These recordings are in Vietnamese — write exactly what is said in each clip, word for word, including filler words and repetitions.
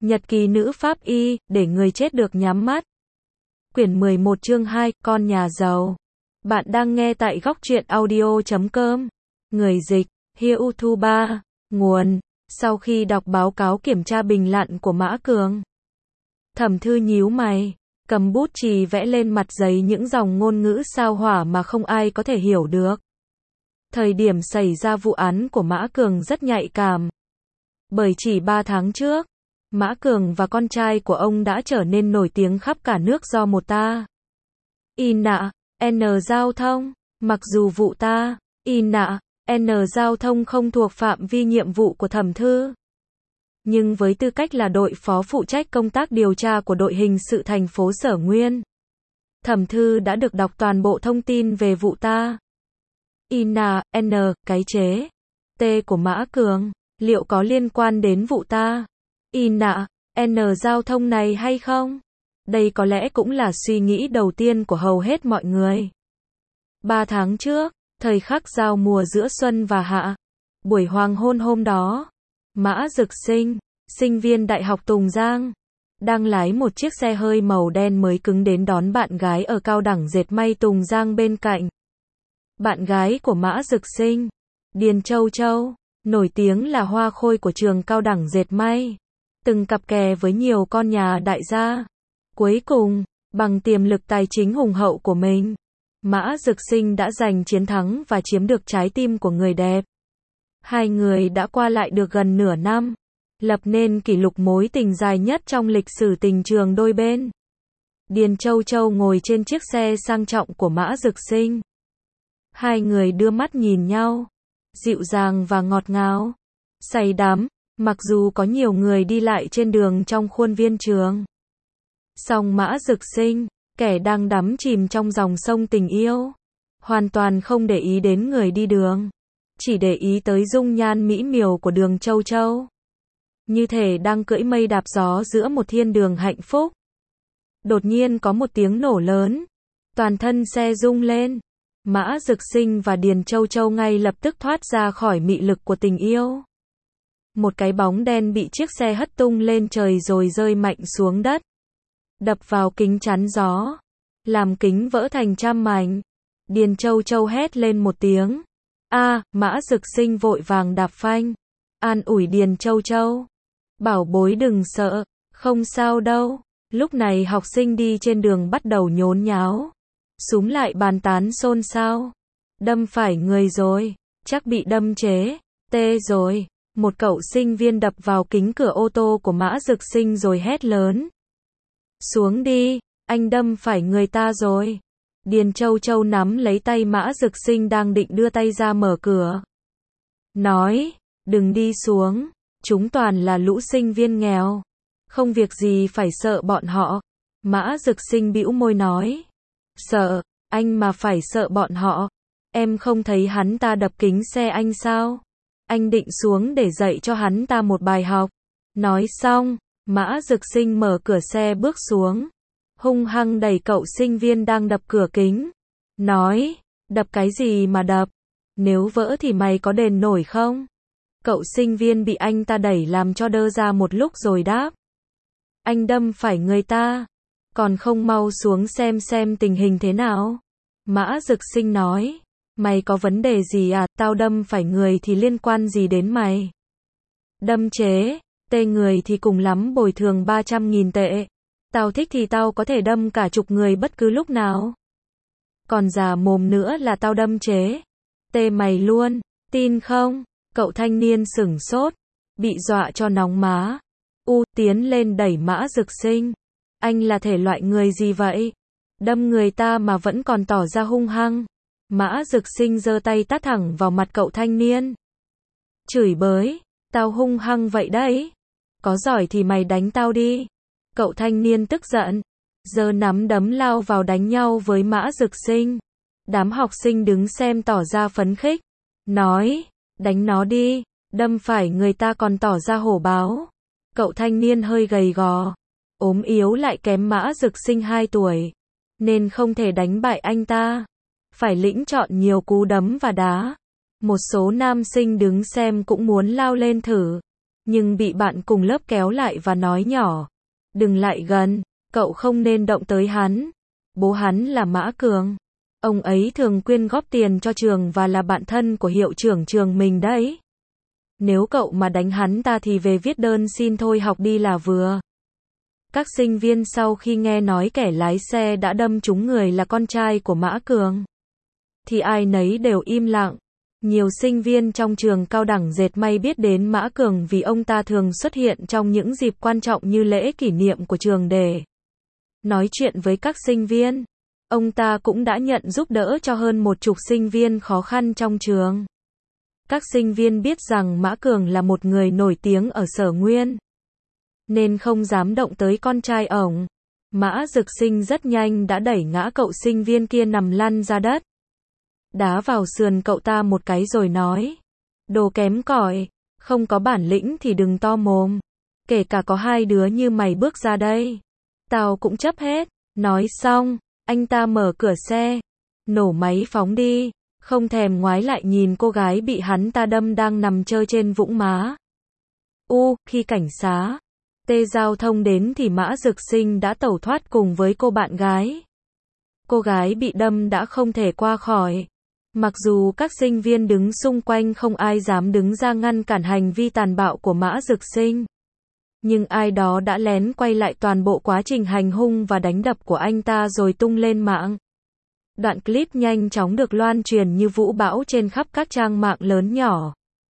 Nhật ký nữ pháp y, để người chết được nhắm mắt. Quyển mười một chương hai, con nhà giàu. Bạn đang nghe tại góc truyện audio chấm com. Người dịch, Hiêu Thu Ba. Nguồn, sau khi đọc báo cáo kiểm tra bình lặn của Mã Cường. Thẩm Thư nhíu mày, cầm bút chì vẽ lên mặt giấy những dòng ngôn ngữ sao hỏa mà không ai có thể hiểu được. Thời điểm xảy ra vụ án của Mã Cường rất nhạy cảm. Bởi chỉ ba tháng trước, Mã Cường và con trai của ông đã trở nên nổi tiếng khắp cả nước do một ta. Y nạ, N giao thông, mặc dù vụ ta, Y nạ, N giao thông không thuộc phạm vi nhiệm vụ của Thẩm Thư. Nhưng với tư cách là đội phó phụ trách công tác điều tra của đội hình sự thành phố Sở Nguyên, Thẩm Thư đã được đọc toàn bộ thông tin về vụ ta. Y nạ, N, cái chế, T của Mã Cường, liệu có liên quan đến vụ ta? Y nạ, N giao thông này hay không? Đây có lẽ cũng là suy nghĩ đầu tiên của hầu hết mọi người. Ba tháng trước, thời khắc giao mùa giữa xuân và hạ, buổi hoàng hôn hôm đó, Mã Dực Sinh, sinh viên Đại học Tùng Giang, đang lái một chiếc xe hơi màu đen mới cứng đến đón bạn gái ở cao đẳng dệt may Tùng Giang bên cạnh. Bạn gái của Mã Dực Sinh, Điền Châu Châu, nổi tiếng là hoa khôi của trường cao đẳng dệt may, từng cặp kè với nhiều con nhà đại gia. Cuối cùng, bằng tiềm lực tài chính hùng hậu của mình, Mã Dực Sinh đã giành chiến thắng và chiếm được trái tim của người đẹp. Hai người đã qua lại được gần nửa năm, lập nên kỷ lục mối tình dài nhất trong lịch sử tình trường đôi bên. Điền Châu Châu ngồi trên chiếc xe sang trọng của Mã Dực Sinh. Hai người đưa mắt nhìn nhau, dịu dàng và ngọt ngào, say đắm, mặc dù có nhiều người đi lại trên đường trong khuôn viên trường. Song Mã Dực Sinh, kẻ đang đắm chìm trong dòng sông tình yêu, hoàn toàn không để ý đến người đi đường, chỉ để ý tới dung nhan mỹ miều của Đường Châu Châu. Như thể đang cưỡi mây đạp gió giữa một thiên đường hạnh phúc. Đột nhiên có một tiếng nổ lớn, toàn thân xe rung lên. Mã Dực Sinh và Điền Châu Châu ngay lập tức thoát ra khỏi mị lực của tình yêu. Một cái bóng đen bị chiếc xe hất tung lên trời rồi rơi mạnh xuống đất, đập vào kính chắn gió, làm kính vỡ thành trăm mảnh. Điền Châu Châu hét lên một tiếng. A, Mã Dực Sinh vội vàng đạp phanh, an ủi Điền Châu Châu. Bảo bối đừng sợ, không sao đâu. Lúc này học sinh đi trên đường bắt đầu nhốn nháo, xúm lại bàn tán xôn xao. Đâm phải người rồi, chắc bị đâm chế, tê rồi. Một cậu sinh viên đập vào kính cửa ô tô của Mã Dực Sinh rồi hét lớn. Xuống đi, anh đâm phải người ta rồi. Điền Châu Châu nắm lấy tay Mã Dực Sinh đang định đưa tay ra mở cửa. Nói, đừng đi xuống, chúng toàn là lũ sinh viên nghèo. Không việc gì phải sợ bọn họ. Mã Dực Sinh bĩu môi nói. Sợ, anh mà phải sợ bọn họ. Em không thấy hắn ta đập kính xe anh sao? Anh định xuống để dạy cho hắn ta một bài học. Nói xong, Mã Dực Sinh mở cửa xe bước xuống, hung hăng đẩy cậu sinh viên đang đập cửa kính. Nói, đập cái gì mà đập? Nếu vỡ thì mày có đền nổi không? Cậu sinh viên bị anh ta đẩy làm cho đơ ra một lúc rồi đáp. Anh đâm phải người ta, còn không mau xuống xem xem tình hình thế nào? Mã Dực Sinh nói. Mày có vấn đề gì à, tao đâm phải người thì liên quan gì đến mày? Đâm chế, tê người thì cùng lắm bồi thường ba trăm nghìn tệ. Tao thích thì tao có thể đâm cả chục người bất cứ lúc nào. Còn già mồm nữa là tao đâm chế, tê mày luôn, tin không? Cậu thanh niên sửng sốt, bị dọa cho nóng má. U, tiến lên đẩy Mã Dực Sinh. Anh là thể loại người gì vậy? Đâm người ta mà vẫn còn tỏ ra hung hăng. Mã Dực Sinh giơ tay tát thẳng vào mặt cậu thanh niên. Chửi bới, tao hung hăng vậy đấy. Có giỏi thì mày đánh tao đi. Cậu thanh niên tức giận, giơ nắm đấm lao vào đánh nhau với Mã Dực Sinh. Đám học sinh đứng xem tỏ ra phấn khích. Nói, đánh nó đi, đâm phải người ta còn tỏ ra hổ báo. Cậu thanh niên hơi gầy gò, ốm yếu lại kém Mã Dực Sinh hai tuổi, nên không thể đánh bại anh ta. Phải lĩnh chọn nhiều cú đấm và đá. Một số nam sinh đứng xem cũng muốn lao lên thử. nhưng bị bạn cùng lớp kéo lại và nói nhỏ. Đừng lại gần, cậu không nên động tới hắn. Bố hắn là Mã Cường. Ông ấy thường quyên góp tiền cho trường và là bạn thân của hiệu trưởng trường mình đấy. Nếu cậu mà đánh hắn ta thì về viết đơn xin thôi học đi là vừa. Các sinh viên sau khi nghe nói kẻ lái xe đã đâm trúng người là con trai của Mã Cường, thì ai nấy đều im lặng. Nhiều sinh viên trong trường cao đẳng dệt may biết đến Mã Cường vì ông ta thường xuất hiện trong những dịp quan trọng như lễ kỷ niệm của trường để nói chuyện với các sinh viên. Ông ta cũng đã nhận giúp đỡ cho hơn một chục sinh viên khó khăn trong trường. Các sinh viên biết rằng Mã Cường là một người nổi tiếng ở Sở Nguyên, nên không dám động tới con trai ổng. Mã Dực Sinh rất nhanh đã đẩy ngã cậu sinh viên kia nằm lăn ra đất, đá vào sườn cậu ta một cái rồi nói: Đồ kém cỏi, không có bản lĩnh thì đừng to mồm. Kể cả có hai đứa như mày bước ra đây, tao cũng chấp hết. Nói xong, anh ta mở cửa xe, nổ máy phóng đi, không thèm ngoái lại nhìn cô gái bị hắn ta đâm đang nằm chơi trên vũng má. U, khi cảnh sát T giao thông đến thì Mã Dực Sinh đã tẩu thoát cùng với cô bạn gái. Cô gái bị đâm đã không thể qua khỏi. Mặc dù các sinh viên đứng xung quanh không ai dám đứng ra ngăn cản hành vi tàn bạo của Mã Dực Sinh, nhưng ai đó đã lén quay lại toàn bộ quá trình hành hung và đánh đập của anh ta rồi tung lên mạng. Đoạn clip nhanh chóng được loan truyền như vũ bão trên khắp các trang mạng lớn nhỏ.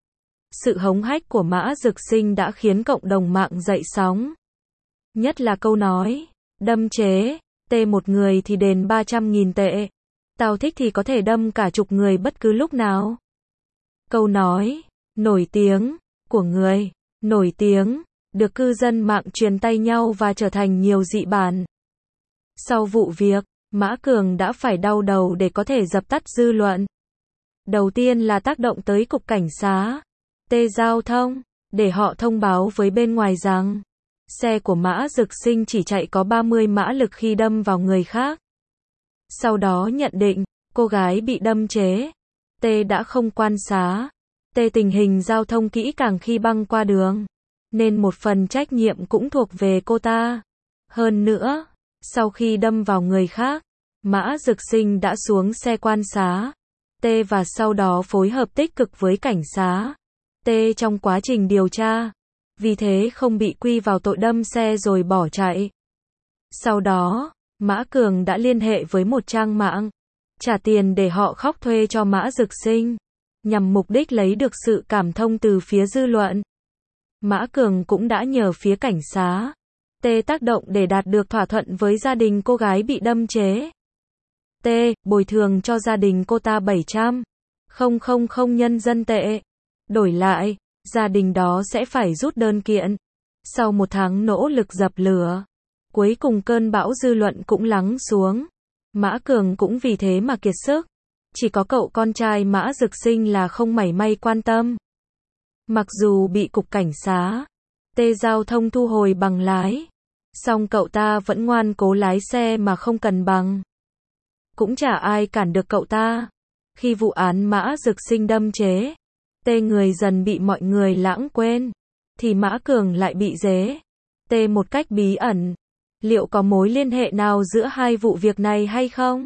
Sự hống hách của Mã Dực Sinh đã khiến cộng đồng mạng dậy sóng. Nhất là câu nói: đâm chế, tê một người thì đền ba trăm nghìn tệ. Tao thích thì có thể đâm cả chục người bất cứ lúc nào. Câu nói nổi tiếng của người nổi tiếng được cư dân mạng truyền tay nhau và trở thành nhiều dị bản. Sau vụ việc, Mã Cường đã phải đau đầu để có thể dập tắt dư luận. Đầu tiên là tác động tới cục cảnh sát T giao thông, để họ thông báo với bên ngoài rằng xe của Mã Dực Sinh chỉ chạy có ba mươi mã lực khi đâm vào người khác. Sau đó nhận định, cô gái bị đâm chế T đã không quan sát T tình hình giao thông kỹ càng khi băng qua đường, nên một phần trách nhiệm cũng thuộc về cô ta. Hơn nữa, sau khi đâm vào người khác, Mã Dực Sinh đã xuống xe quan sát T và sau đó phối hợp tích cực với cảnh sát T trong quá trình điều tra, vì thế không bị quy vào tội đâm xe rồi bỏ chạy. Sau đó, Mã Cường đã liên hệ với một trang mạng, trả tiền để họ khóc thuê cho Mã Dực Sinh, nhằm mục đích lấy được sự cảm thông từ phía dư luận. Mã Cường cũng đã nhờ phía cảnh sát T tác động để đạt được thỏa thuận với gia đình cô gái bị đâm chế. T bồi thường cho gia đình cô ta bảy trăm nghìn nhân dân tệ. Đổi lại, gia đình đó sẽ phải rút đơn kiện. Sau một tháng nỗ lực dập lửa, cuối cùng cơn bão dư luận cũng lắng xuống. Mã Cường cũng vì thế mà kiệt sức. Chỉ có cậu con trai Mã Dực Sinh là không mảy may quan tâm. Mặc dù bị cục cảnh sát T giao thông thu hồi bằng lái, song cậu ta vẫn ngoan cố lái xe mà không cần bằng. Cũng chả ai cản được cậu ta. Khi vụ án Mã Dực Sinh đâm chế T người dần bị mọi người lãng quên, thì Mã Cường lại bị dế T một cách bí ẩn. Liệu có mối liên hệ nào giữa hai vụ việc này hay không?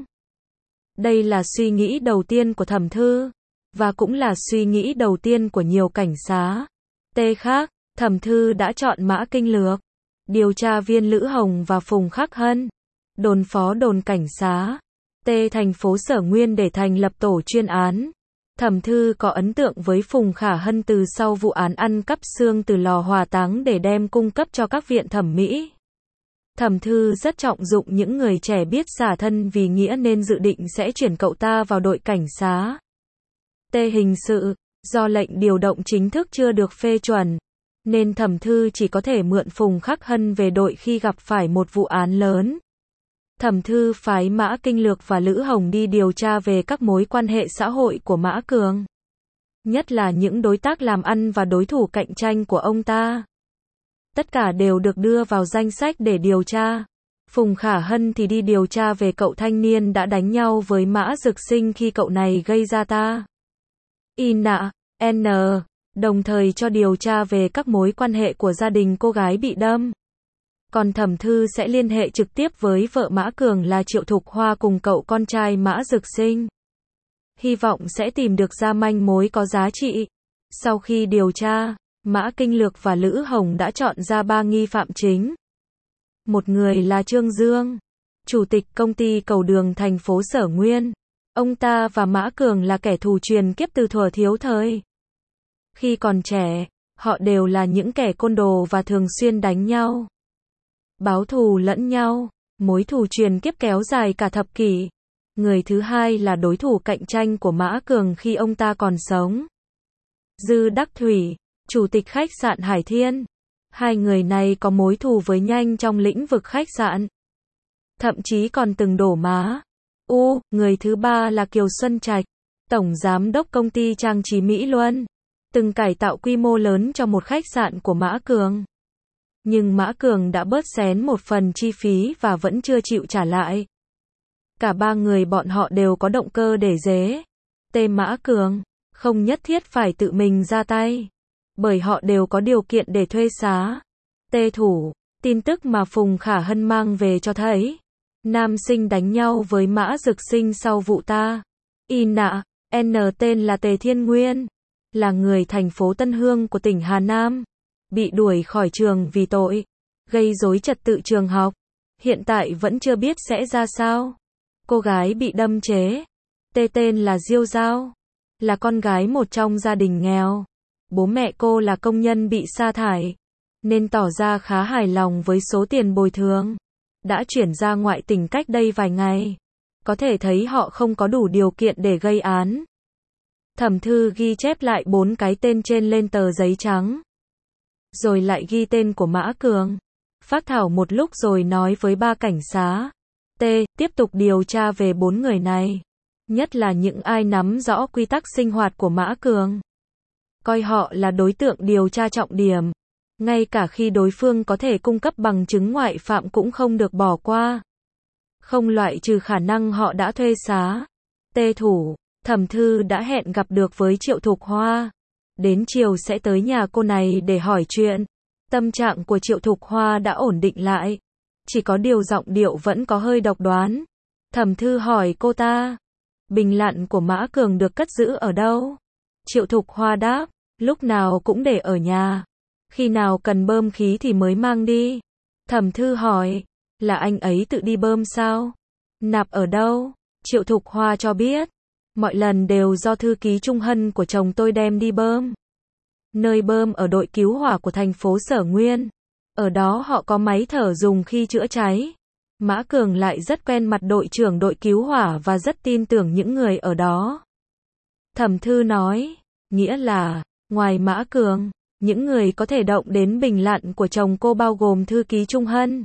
Đây là suy nghĩ đầu tiên của Thẩm Thư, và cũng là suy nghĩ đầu tiên của nhiều cảnh sát T khác. Thẩm Thư đã chọn Mã Kinh Lược, điều tra viên Lữ Hồng và Phùng Khắc Hân, đồn phó đồn cảnh sát T thành phố Sở Nguyên để thành lập tổ chuyên án. Thẩm Thư có ấn tượng với Phùng Khả Hân từ sau vụ án ăn cắp xương từ lò hỏa táng để đem cung cấp cho các viện thẩm mỹ. Thẩm Thư rất trọng dụng những người trẻ biết xả thân vì nghĩa nên dự định sẽ chuyển cậu ta vào đội cảnh sát T hình sự. Do lệnh điều động chính thức chưa được phê chuẩn, nên Thẩm Thư chỉ có thể mượn Phùng Khắc Hân về đội khi gặp phải một vụ án lớn. Thẩm Thư phái Mã Kinh Lược và Lữ Hồng đi điều tra về các mối quan hệ xã hội của Mã Cường, nhất là những đối tác làm ăn và đối thủ cạnh tranh của ông ta. Tất cả đều được đưa vào danh sách để điều tra. Phùng Khả Hân thì đi điều tra về cậu thanh niên đã đánh nhau với Mã Dực Sinh khi cậu này gây ra ta. I N, N, đồng thời cho điều tra về các mối quan hệ của gia đình cô gái bị đâm. Còn Thẩm Thư sẽ liên hệ trực tiếp với vợ Mã Cường là Triệu Thục Hoa cùng cậu con trai Mã Dực Sinh. Hy vọng sẽ tìm được ra manh mối có giá trị. Sau khi điều tra, Mã Kinh Lược và Lữ Hồng đã chọn ra ba nghi phạm chính. Một người là Trương Dương, chủ tịch công ty cầu đường thành phố Sở Nguyên. Ông ta và Mã Cường là kẻ thù truyền kiếp từ thuở thiếu thời. Khi còn trẻ, họ đều là những kẻ côn đồ và thường xuyên đánh nhau, báo thù lẫn nhau, mối thù truyền kiếp kéo dài cả thập kỷ. Người thứ hai là đối thủ cạnh tranh của Mã Cường khi ông ta còn sống. Dư Đắc Thủy, chủ tịch khách sạn Hải Thiên. Hai người này có mối thù với nhanh trong lĩnh vực khách sạn, thậm chí còn từng đổ má. U, người thứ ba là Kiều Xuân Trạch, tổng giám đốc công ty trang trí Mỹ Luân, từng cải tạo quy mô lớn cho một khách sạn của Mã Cường. Nhưng Mã Cường đã bớt xén một phần chi phí và vẫn chưa chịu trả lại. Cả ba người bọn họ đều có động cơ để dế Tê Mã Cường, không nhất thiết phải tự mình ra tay, bởi họ đều có điều kiện để thuê xá. Tê Thủ, tin tức mà Phùng Khả Hân mang về cho thấy, nam sinh đánh nhau với Mã Dực Sinh sau vụ ta. Y nạ, N tên là Tề Thiên Nguyên, là người thành phố Tân Hương của tỉnh Hà Nam, bị đuổi khỏi trường vì tội gây rối trật tự trường học. Hiện tại vẫn chưa biết sẽ ra sao. Cô gái bị đâm chế, Tê tên là Diêu Giao, là con gái một trong gia đình nghèo. Bố mẹ cô là công nhân bị sa thải, nên tỏ ra khá hài lòng với số tiền bồi thường. Đã chuyển ra ngoại tỉnh cách đây vài ngày. Có thể thấy họ không có đủ điều kiện để gây án. Thẩm Thư ghi chép lại bốn cái tên trên lên tờ giấy trắng, rồi lại ghi tên của Mã Cường. Phác thảo một lúc rồi nói với ba cảnh xá. T. Tiếp tục điều tra về bốn người này. Nhất là những ai nắm rõ quy tắc sinh hoạt của Mã Cường. Coi họ là đối tượng điều tra trọng điểm. Ngay cả khi đối phương có thể cung cấp bằng chứng ngoại phạm cũng không được bỏ qua. Không loại trừ khả năng họ đã thuê xá. Tê Thủ, Thẩm Thư đã hẹn gặp được với Triệu Thục Hoa. Đến chiều sẽ tới nhà cô này để hỏi chuyện. Tâm trạng của Triệu Thục Hoa đã ổn định lại. Chỉ có điều giọng điệu vẫn có hơi độc đoán. Thẩm Thư hỏi cô ta, bình lặn của Mã Cường được cất giữ ở đâu? Triệu Thục Hoa đáp, lúc nào cũng để ở nhà. Khi nào cần bơm khí thì mới mang đi. Thẩm Thư hỏi, là anh ấy tự đi bơm sao? Nạp ở đâu? Triệu Thục Hoa cho biết, mọi lần đều do thư ký Trung Hân của chồng tôi đem đi bơm. Nơi bơm ở đội cứu hỏa của thành phố Sở Nguyên. Ở đó họ có máy thở dùng khi chữa cháy. Mã Cường lại rất quen mặt đội trưởng đội cứu hỏa và rất tin tưởng những người ở đó. Thẩm Thư nói, nghĩa là, ngoài Mã Cường, những người có thể động đến bình lặn của chồng cô bao gồm thư ký Trung Hân,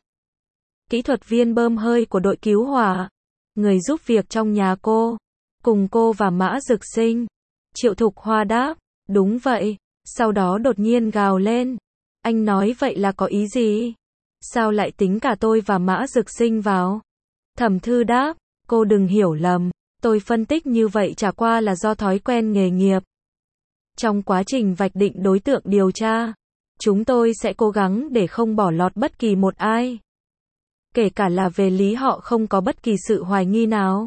kỹ thuật viên bơm hơi của đội cứu hỏa, người giúp việc trong nhà cô, cùng cô và Mã Dực Sinh. Triệu Thục Hoa đáp, đúng vậy. Sau đó đột nhiên gào lên, anh nói vậy là có ý gì? Sao lại tính cả tôi và Mã Dực Sinh vào? Thẩm Thư đáp, cô đừng hiểu lầm, tôi phân tích như vậy chả qua là do thói quen nghề nghiệp. Trong quá trình vạch định đối tượng điều tra, chúng tôi sẽ cố gắng để không bỏ lọt bất kỳ một ai. Kể cả là về lý họ không có bất kỳ sự hoài nghi nào.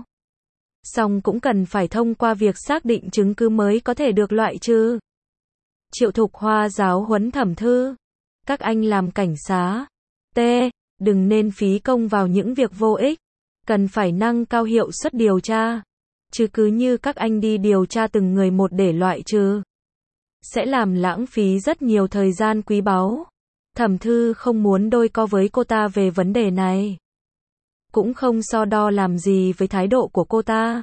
Song cũng cần phải thông qua việc xác định chứng cứ mới có thể được loại trừ. Triệu Thục Hoa giáo huấn Thẩm Thư. Các anh làm cảnh xá. T. Đừng nên phí công vào những việc vô ích. Cần phải nâng cao hiệu suất điều tra. Chứ cứ như các anh đi điều tra từng người một để loại trừ, sẽ làm lãng phí rất nhiều thời gian quý báu. Thẩm Thư không muốn đôi co với cô ta về vấn đề này. Cũng không so đo làm gì với thái độ của cô ta.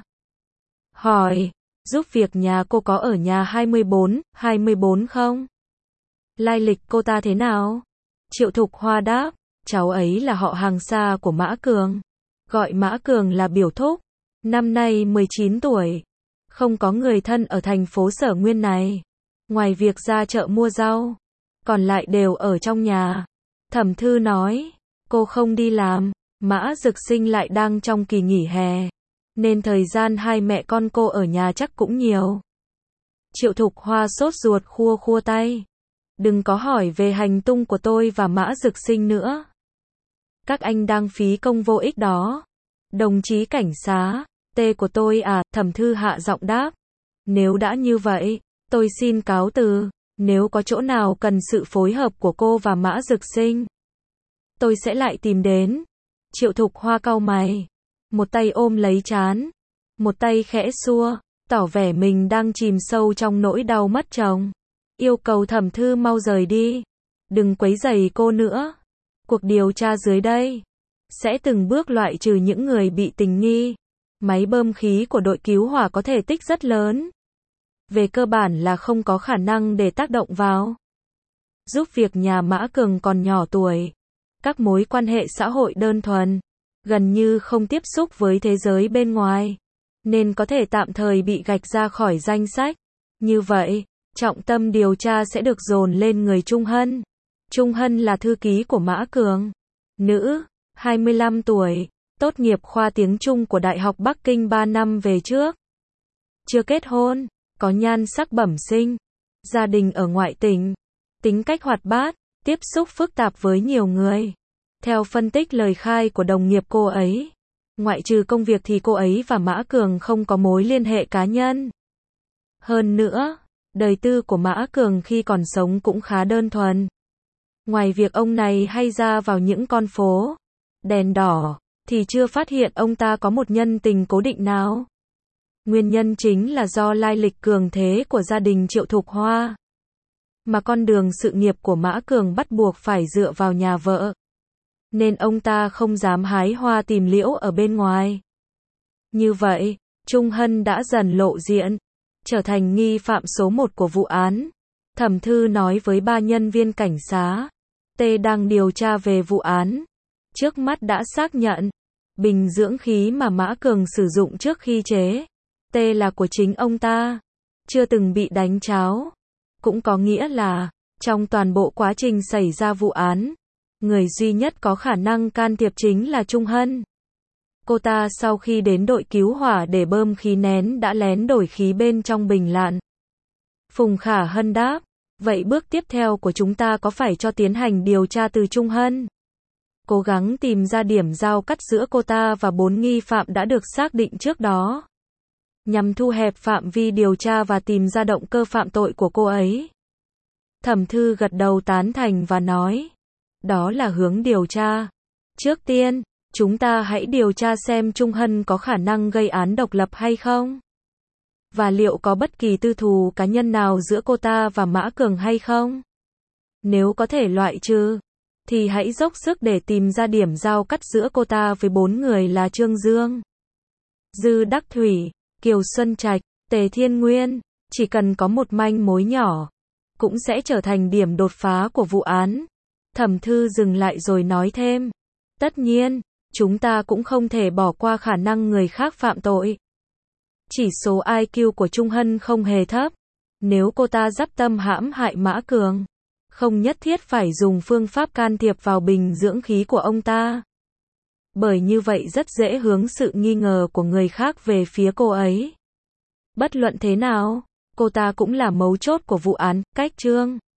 Hỏi, giúp việc nhà cô có ở nhà hai mươi bốn, hai mươi bốn không? Lai lịch cô ta thế nào? Triệu Thục Hoa đáp, cháu ấy là họ hàng xa của Mã Cường. Gọi Mã Cường là biểu thúc. Năm nay mười chín tuổi. Không có người thân ở thành phố Sở Nguyên này. Ngoài việc ra chợ mua rau, còn lại đều ở trong nhà. Thẩm Thư nói, cô không đi làm. Mã Dực Sinh lại đang trong kỳ nghỉ hè, nên thời gian hai mẹ con cô ở nhà chắc cũng nhiều. Triệu Thục Hoa sốt ruột khua khua tay. Đừng có hỏi về hành tung của tôi và Mã Dực Sinh nữa. Các anh đang phí công vô ích đó. Đồng chí cảnh xá, tê của tôi à, Thẩm Thư hạ giọng đáp. Nếu đã như vậy, tôi xin cáo từ. Nếu có chỗ nào cần sự phối hợp của cô và Mã Dực Sinh, tôi sẽ lại tìm đến. Triệu Thục Hoa cau mày, một tay ôm lấy trán, một tay khẽ xua, tỏ vẻ mình đang chìm sâu trong nỗi đau mất chồng. Yêu cầu Thẩm Thư mau rời đi. Đừng quấy rầy cô nữa. Cuộc điều tra dưới đây sẽ từng bước loại trừ những người bị tình nghi. Máy bơm khí của đội cứu hỏa có thể tích rất lớn. Về cơ bản là không có khả năng để tác động vào. Giúp việc nhà Mã Cường còn nhỏ tuổi. Các mối quan hệ xã hội đơn thuần. Gần như không tiếp xúc với thế giới bên ngoài. Nên có thể tạm thời bị gạch ra khỏi danh sách. Như vậy, trọng tâm điều tra sẽ được dồn lên người Trung Hân. Trung Hân là thư ký của Mã Cường. Nữ, hai mươi lăm tuổi, tốt nghiệp khoa tiếng Trung của Đại học Bắc Kinh ba năm về trước. Chưa kết hôn, có nhan sắc bẩm sinh, gia đình ở ngoại tỉnh, tính cách hoạt bát, tiếp xúc phức tạp với nhiều người. Theo phân tích lời khai của đồng nghiệp cô ấy, ngoại trừ công việc thì cô ấy và Mã Cường không có mối liên hệ cá nhân. Hơn nữa, đời tư của Mã Cường khi còn sống cũng khá đơn thuần. Ngoài việc ông này hay ra vào những con phố đèn đỏ, thì chưa phát hiện ông ta có một nhân tình cố định nào. Nguyên nhân chính là do lai lịch cường thế của gia đình Triệu Thục Hoa. Mà con đường sự nghiệp của Mã Cường bắt buộc phải dựa vào nhà vợ. Nên ông ta không dám hái hoa tìm liễu ở bên ngoài. Như vậy, Trung Hân đã dần lộ diện, trở thành nghi phạm số một của vụ án. Thẩm Thư nói với ba nhân viên cảnh sát, T đang điều tra về vụ án. Trước mắt đã xác nhận, bình dưỡng khí mà Mã Cường sử dụng trước khi chế T là của chính ông ta, chưa từng bị đánh tráo. Cũng có nghĩa là, trong toàn bộ quá trình xảy ra vụ án, người duy nhất có khả năng can thiệp chính là Trung Hân. Cô ta sau khi đến đội cứu hỏa để bơm khí nén đã lén đổi khí bên trong bình lặn. Phùng Khả Hân đáp, vậy bước tiếp theo của chúng ta có phải cho tiến hành điều tra từ Trung Hân? Cố gắng tìm ra điểm giao cắt giữa cô ta và bốn nghi phạm đã được xác định trước đó. Nhằm thu hẹp phạm vi điều tra và tìm ra động cơ phạm tội của cô ấy. Thẩm Thư gật đầu tán thành và nói, đó là hướng điều tra. Trước tiên, chúng ta hãy điều tra xem Trung Hân có khả năng gây án độc lập hay không? Và liệu có bất kỳ tư thù cá nhân nào giữa cô ta và Mã Cường hay không? Nếu có thể loại trừ, thì hãy dốc sức để tìm ra điểm giao cắt giữa cô ta với bốn người là Trương Dương, Dư Đắc Thủy, Kiều Xuân Trạch, Tề Thiên Nguyên. Chỉ cần có một manh mối nhỏ, cũng sẽ trở thành điểm đột phá của vụ án. Thẩm Thư dừng lại rồi nói thêm, tất nhiên, chúng ta cũng không thể bỏ qua khả năng người khác phạm tội. Chỉ số I Q của Trung Hân không hề thấp. Nếu cô ta dắp tâm hãm hại Mã Cường, không nhất thiết phải dùng phương pháp can thiệp vào bình dưỡng khí của ông ta. Bởi như vậy rất dễ hướng sự nghi ngờ của người khác về phía cô ấy. Bất luận thế nào, cô ta cũng là mấu chốt của vụ án. Cách Trương